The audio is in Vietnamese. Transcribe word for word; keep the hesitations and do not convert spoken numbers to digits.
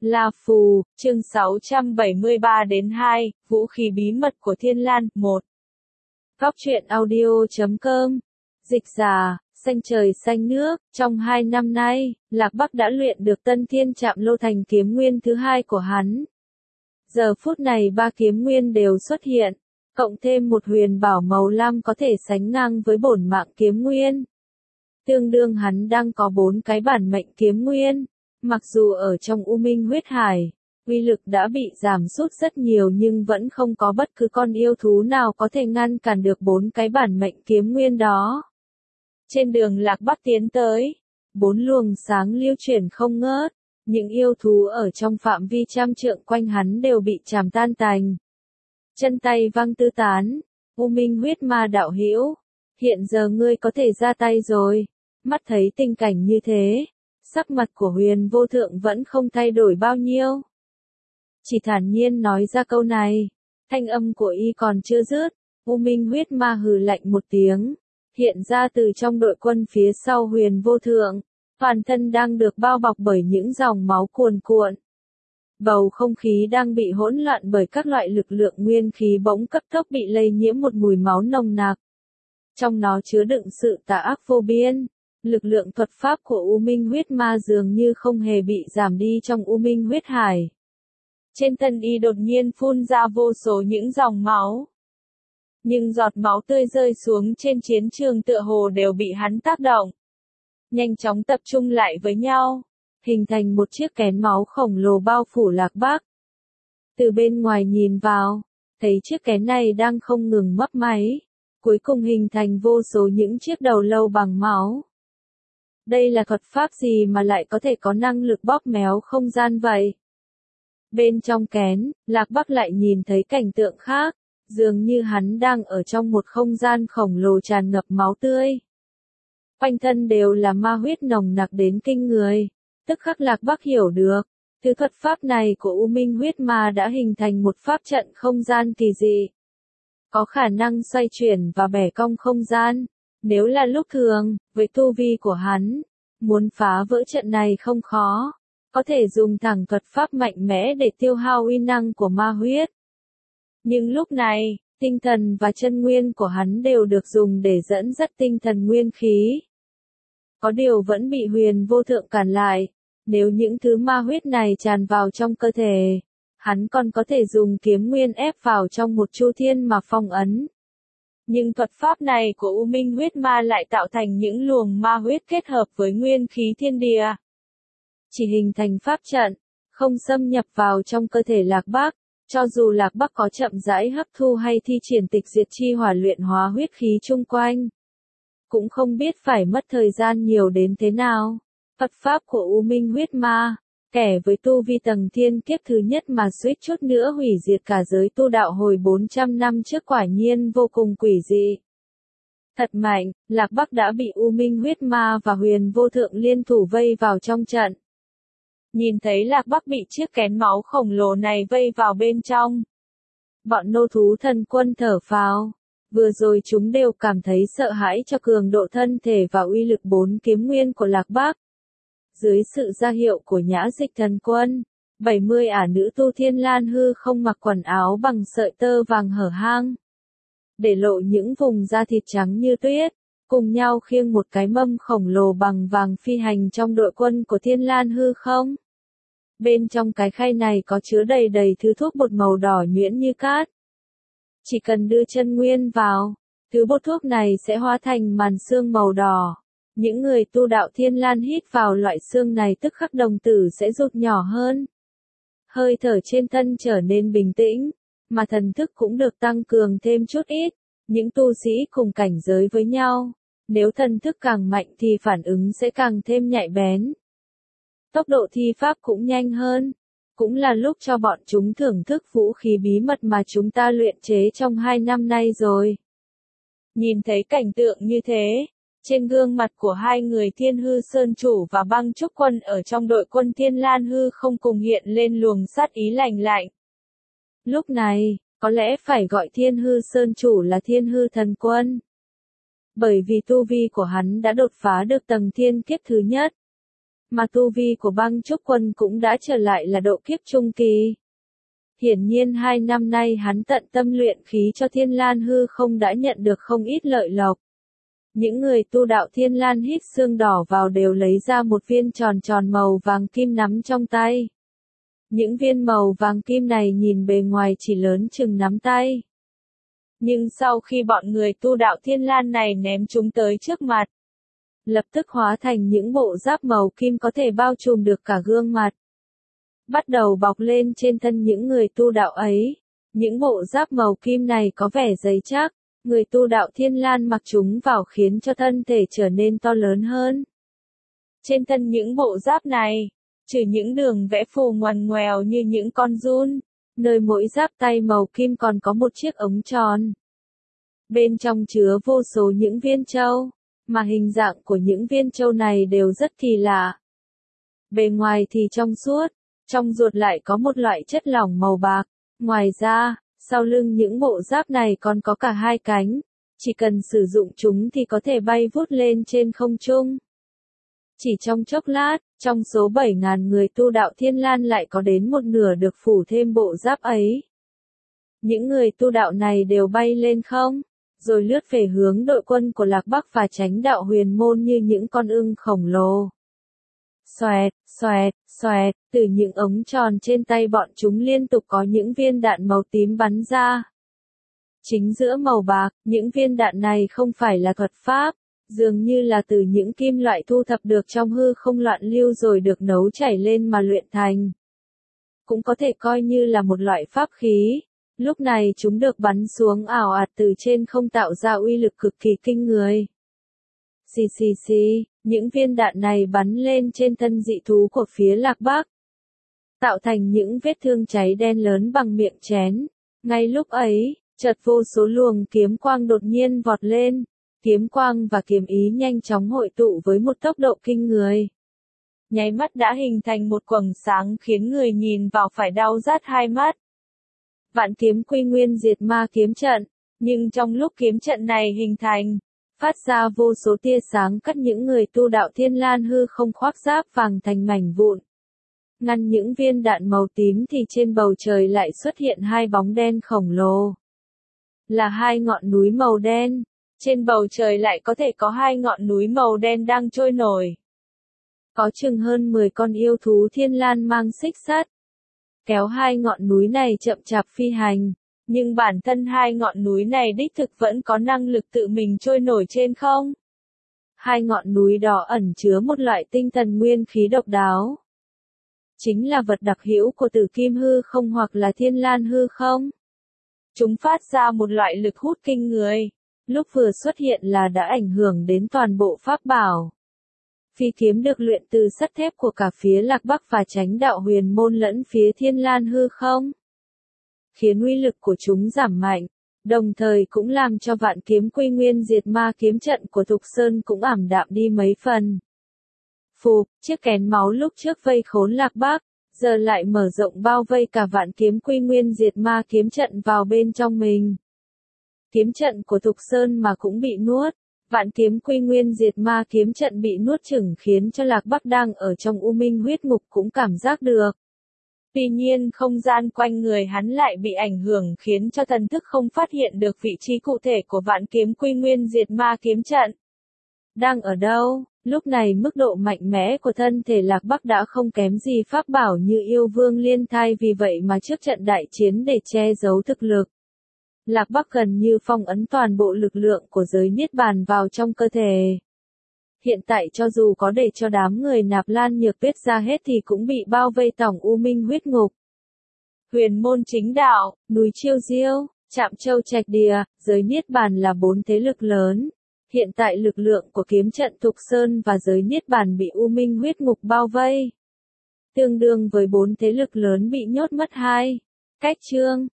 La Phù, chương sáu trăm bảy mươi ba đến hai, vũ khí bí mật của Thiên Lan, một. Góc truyện audio chấm com. Dịch giả, xanh trời xanh nước, trong hai năm nay, Lạc Bắc đã luyện được Tân Thiên Trạm Lô thành kiếm nguyên thứ hai của hắn. Giờ phút này ba kiếm nguyên đều xuất hiện, cộng thêm một huyền bảo màu lam có thể sánh ngang với bổn mạng kiếm nguyên. Tương đương hắn đang có bốn cái bản mệnh kiếm nguyên. Mặc dù ở trong U Minh huyết hải, uy lực đã bị giảm sút rất nhiều nhưng vẫn không có bất cứ con yêu thú nào có thể ngăn cản được bốn cái bản mệnh kiếm nguyên đó. Trên đường Lạc Bắc tiến tới, bốn luồng sáng lưu chuyển không ngớt, những yêu thú ở trong phạm vi trăm trượng quanh hắn đều bị chảm tan tành. Chân tay văng tứ tán, U Minh huyết ma đạo hữu, hiện giờ ngươi có thể ra tay rồi. Mắt thấy tình cảnh như thế, sắc mặt của Huyền Vô Thượng vẫn không thay đổi bao nhiêu. Chỉ thản nhiên nói ra câu này, thanh âm của y còn chưa dứt, U Minh huyết ma hừ lạnh một tiếng, hiện ra từ trong đội quân phía sau Huyền Vô Thượng, toàn thân đang được bao bọc bởi những dòng máu cuồn cuộn. Bầu không khí đang bị hỗn loạn bởi các loại lực lượng nguyên khí bỗng cấp tốc bị lây nhiễm một mùi máu nồng nặc. Trong nó chứa đựng sự tà ác vô biên. Lực lượng thuật pháp của U Minh huyết ma dường như không hề bị giảm đi trong U Minh huyết hải. Trên thân y đột nhiên phun ra vô số những dòng máu. Nhưng giọt máu tươi rơi xuống trên chiến trường tựa hồ đều bị hắn tác động. Nhanh chóng tập trung lại với nhau, hình thành một chiếc kén máu khổng lồ bao phủ Lạc Bắc. Từ bên ngoài nhìn vào, thấy chiếc kén này đang không ngừng mấp máy, cuối cùng hình thành vô số những chiếc đầu lâu bằng máu. Đây là thuật pháp gì mà lại có thể có năng lực bóp méo không gian vậy? Bên trong kén, Lạc Bắc lại nhìn thấy cảnh tượng khác, dường như hắn đang ở trong một không gian khổng lồ tràn ngập máu tươi. Quanh thân đều là ma huyết nồng nặc đến kinh người, tức khắc Lạc Bắc hiểu được, thứ thuật pháp này của U Minh huyết ma đã hình thành một pháp trận không gian kỳ dị. Có khả năng xoay chuyển và bẻ cong không gian. Nếu là lúc thường, với tu vi của hắn, muốn phá vỡ trận này không khó, có thể dùng thẳng thuật pháp mạnh mẽ để tiêu hao uy năng của ma huyết. Nhưng lúc này, tinh thần và chân nguyên của hắn đều được dùng để dẫn dắt tinh thần nguyên khí. Có điều vẫn bị Huyền Vô Thượng cản lại, nếu những thứ ma huyết này tràn vào trong cơ thể, hắn còn có thể dùng kiếm nguyên ép vào trong một chu thiên mà phong ấn. Nhưng thuật pháp này của U Minh huyết ma lại tạo thành những luồng ma huyết kết hợp với nguyên khí thiên địa. Chỉ hình thành pháp trận, không xâm nhập vào trong cơ thể Lạc Bắc, cho dù Lạc Bắc có chậm rãi hấp thu hay thi triển tịch diệt chi hỏa luyện hóa huyết khí chung quanh. Cũng không biết phải mất thời gian nhiều đến thế nào. Thuật pháp của U Minh huyết ma, kẻ với tu vi tầng thiên kiếp thứ nhất mà suýt chút nữa hủy diệt cả giới tu đạo hồi bốn trăm năm trước quả nhiên vô cùng quỷ dị. Thật mạnh, Lạc Bắc đã bị U Minh huyết ma và Huyền Vô Thượng liên thủ vây vào trong trận. Nhìn thấy Lạc Bắc bị chiếc kén máu khổng lồ này vây vào bên trong. Bọn nô thú thần quân thở phào. Vừa rồi chúng đều cảm thấy sợ hãi cho cường độ thân thể và uy lực bốn kiếm nguyên của Lạc Bắc. Dưới sự ra hiệu của Nhã Dịch thần quân, bảy mươi ả nữ tu Thiên Lan hư không mặc quần áo bằng sợi tơ vàng hở hang, để lộ những vùng da thịt trắng như tuyết, cùng nhau khiêng một cái mâm khổng lồ bằng vàng phi hành trong đội quân của Thiên Lan hư không. Bên trong cái khay này có chứa đầy đầy thứ thuốc bột màu đỏ nhuyễn như cát. Chỉ cần đưa chân nguyên vào, thứ bột thuốc này sẽ hóa thành màn sương màu đỏ. Những người tu đạo Thiên Lan hít vào loại xương này tức khắc đồng tử sẽ rụt nhỏ hơn. Hơi thở trên thân trở nên bình tĩnh, mà thần thức cũng được tăng cường thêm chút ít. Những tu sĩ cùng cảnh giới với nhau, nếu thần thức càng mạnh thì phản ứng sẽ càng thêm nhạy bén. Tốc độ thi pháp cũng nhanh hơn. Cũng là lúc cho bọn chúng thưởng thức vũ khí bí mật mà chúng ta luyện chế trong hai năm nay rồi. Nhìn thấy cảnh tượng như thế, trên gương mặt của hai người Thiên Hư Sơn Chủ và Băng Trúc Quân ở trong đội quân Thiên Lan hư không cùng hiện lên luồng sát ý lạnh lạnh. Lúc này, có lẽ phải gọi Thiên Hư Sơn Chủ là Thiên Hư Thần Quân. Bởi vì tu vi của hắn đã đột phá được tầng thiên kiếp thứ nhất. mà tu vi của băng trúc quân cũng đã trở lại là độ kiếp trung kỳ. Hiển nhiên hai năm nay hắn tận tâm luyện khí cho Thiên Lan hư không đã nhận được không ít lợi lộc. Những người tu đạo Thiên Lan hít xương đỏ vào đều lấy ra một viên tròn tròn màu vàng kim nắm trong tay. Những viên màu vàng kim này nhìn bề ngoài chỉ lớn chừng nắm tay. Nhưng sau khi bọn người tu đạo Thiên Lan này ném chúng tới trước mặt, lập tức hóa thành những bộ giáp màu kim có thể bao trùm được cả gương mặt. Bắt đầu bọc lên trên thân những người tu đạo ấy. Những bộ giáp màu kim này có vẻ dày chắc, người tu đạo Thiên Lan mặc chúng vào khiến cho thân thể trở nên to lớn hơn. Trên thân những bộ giáp này, trừ những đường vẽ phù ngoằn ngoèo như những con giun, nơi mỗi giáp tay màu kim còn có một chiếc ống tròn. Bên trong chứa vô số những viên châu, mà hình dạng của những viên châu này đều rất kỳ lạ. Bề ngoài thì trong suốt, trong ruột lại có một loại chất lỏng màu bạc. Ngoài ra, sau lưng những bộ giáp này còn có cả hai cánh, chỉ cần sử dụng chúng thì có thể bay vút lên trên không trung. Chỉ trong chốc lát, trong số bảy nghìn người tu đạo Thiên Lan lại có đến một nửa được phủ thêm bộ giáp ấy. Những người tu đạo này đều bay lên không, rồi lướt về hướng đội quân của Lạc Bắc và Chánh đạo Huyền Môn như những con ưng khổng lồ. Xoẹt, xoẹt, xoẹt, từ những ống tròn trên tay bọn chúng liên tục có những viên đạn màu tím bắn ra. Chính giữa màu bạc, những viên đạn này không phải là thuật pháp, dường như là từ những kim loại thu thập được trong hư không loạn lưu rồi được nấu chảy lên mà luyện thành. Cũng có thể coi như là một loại pháp khí. Lúc này chúng được bắn xuống ảo ạt từ trên không tạo ra uy lực cực kỳ kinh người. Xì xì xì, những viên đạn này bắn lên trên thân dị thú của phía Lạc Bắc, tạo thành những vết thương cháy đen lớn bằng miệng chén. Ngay lúc ấy, chợt vô số luồng kiếm quang đột nhiên vọt lên, kiếm quang và kiếm ý nhanh chóng hội tụ với một tốc độ kinh người. Nháy mắt đã hình thành một quầng sáng khiến người nhìn vào phải đau rát hai mắt. Vạn kiếm quy nguyên diệt ma kiếm trận, nhưng trong lúc kiếm trận này hình thành, phát ra vô số tia sáng cắt những người tu đạo Thiên Lan hư không khoác giáp vàng thành mảnh vụn. Ngăn những viên đạn màu tím thì trên bầu trời lại xuất hiện hai bóng đen khổng lồ. Là hai ngọn núi màu đen, trên bầu trời lại có thể có hai ngọn núi màu đen đang trôi nổi. Có chừng hơn mười con yêu thú Thiên Lan mang xích sắt, kéo hai ngọn núi này chậm chạp phi hành. Nhưng bản thân hai ngọn núi này đích thực vẫn có năng lực tự mình trôi nổi trên không. Hai ngọn núi đó ẩn chứa một loại tinh thần nguyên khí độc đáo. Chính là vật đặc hữu của Tử Kim hư không hoặc là Thiên Lan hư không. Chúng phát ra một loại lực hút kinh người. Lúc vừa xuất hiện là đã ảnh hưởng đến toàn bộ pháp bảo. Phi kiếm được luyện từ sắt thép của cả phía Lạc Bắc và Chánh đạo Huyền Môn lẫn phía Thiên Lan hư không, khiến uy lực của chúng giảm mạnh, đồng thời cũng làm cho vạn kiếm quy nguyên diệt ma kiếm trận của Thục Sơn cũng ảm đạm đi mấy phần. Phụp, chiếc kén máu lúc trước vây khốn Lạc Bắc, giờ lại mở rộng bao vây cả vạn kiếm quy nguyên diệt ma kiếm trận vào bên trong mình. Kiếm trận của Thục Sơn mà cũng bị nuốt, vạn kiếm quy nguyên diệt ma kiếm trận bị nuốt chửng khiến cho Lạc Bắc đang ở trong u minh huyết ngục cũng cảm giác được. Tuy nhiên không gian quanh người hắn lại bị ảnh hưởng khiến cho thần thức không phát hiện được vị trí cụ thể của vạn kiếm quy nguyên diệt ma kiếm trận. Đang ở đâu? Lúc này mức độ mạnh mẽ của thân thể Lạc Bắc đã không kém gì pháp bảo như yêu vương liên thai, vì vậy mà trước trận đại chiến để che giấu thực lực, Lạc Bắc gần như phong ấn toàn bộ lực lượng của giới Niết Bàn vào trong cơ thể. Hiện tại cho dù có để cho đám người Nạp Lan Nhược Tuyết ra hết thì cũng bị bao vây tổng u minh huyết ngục. Huyền Môn Chính Đạo, núi Chiêu Diêu, Trạm Châu Trạch Đìa, giới Niết Bàn là bốn thế lực lớn. Hiện tại lực lượng của kiếm trận Thục Sơn và giới Niết Bàn bị u minh huyết ngục bao vây, tương đương với bốn thế lực lớn bị nhốt mất hai. Cách chương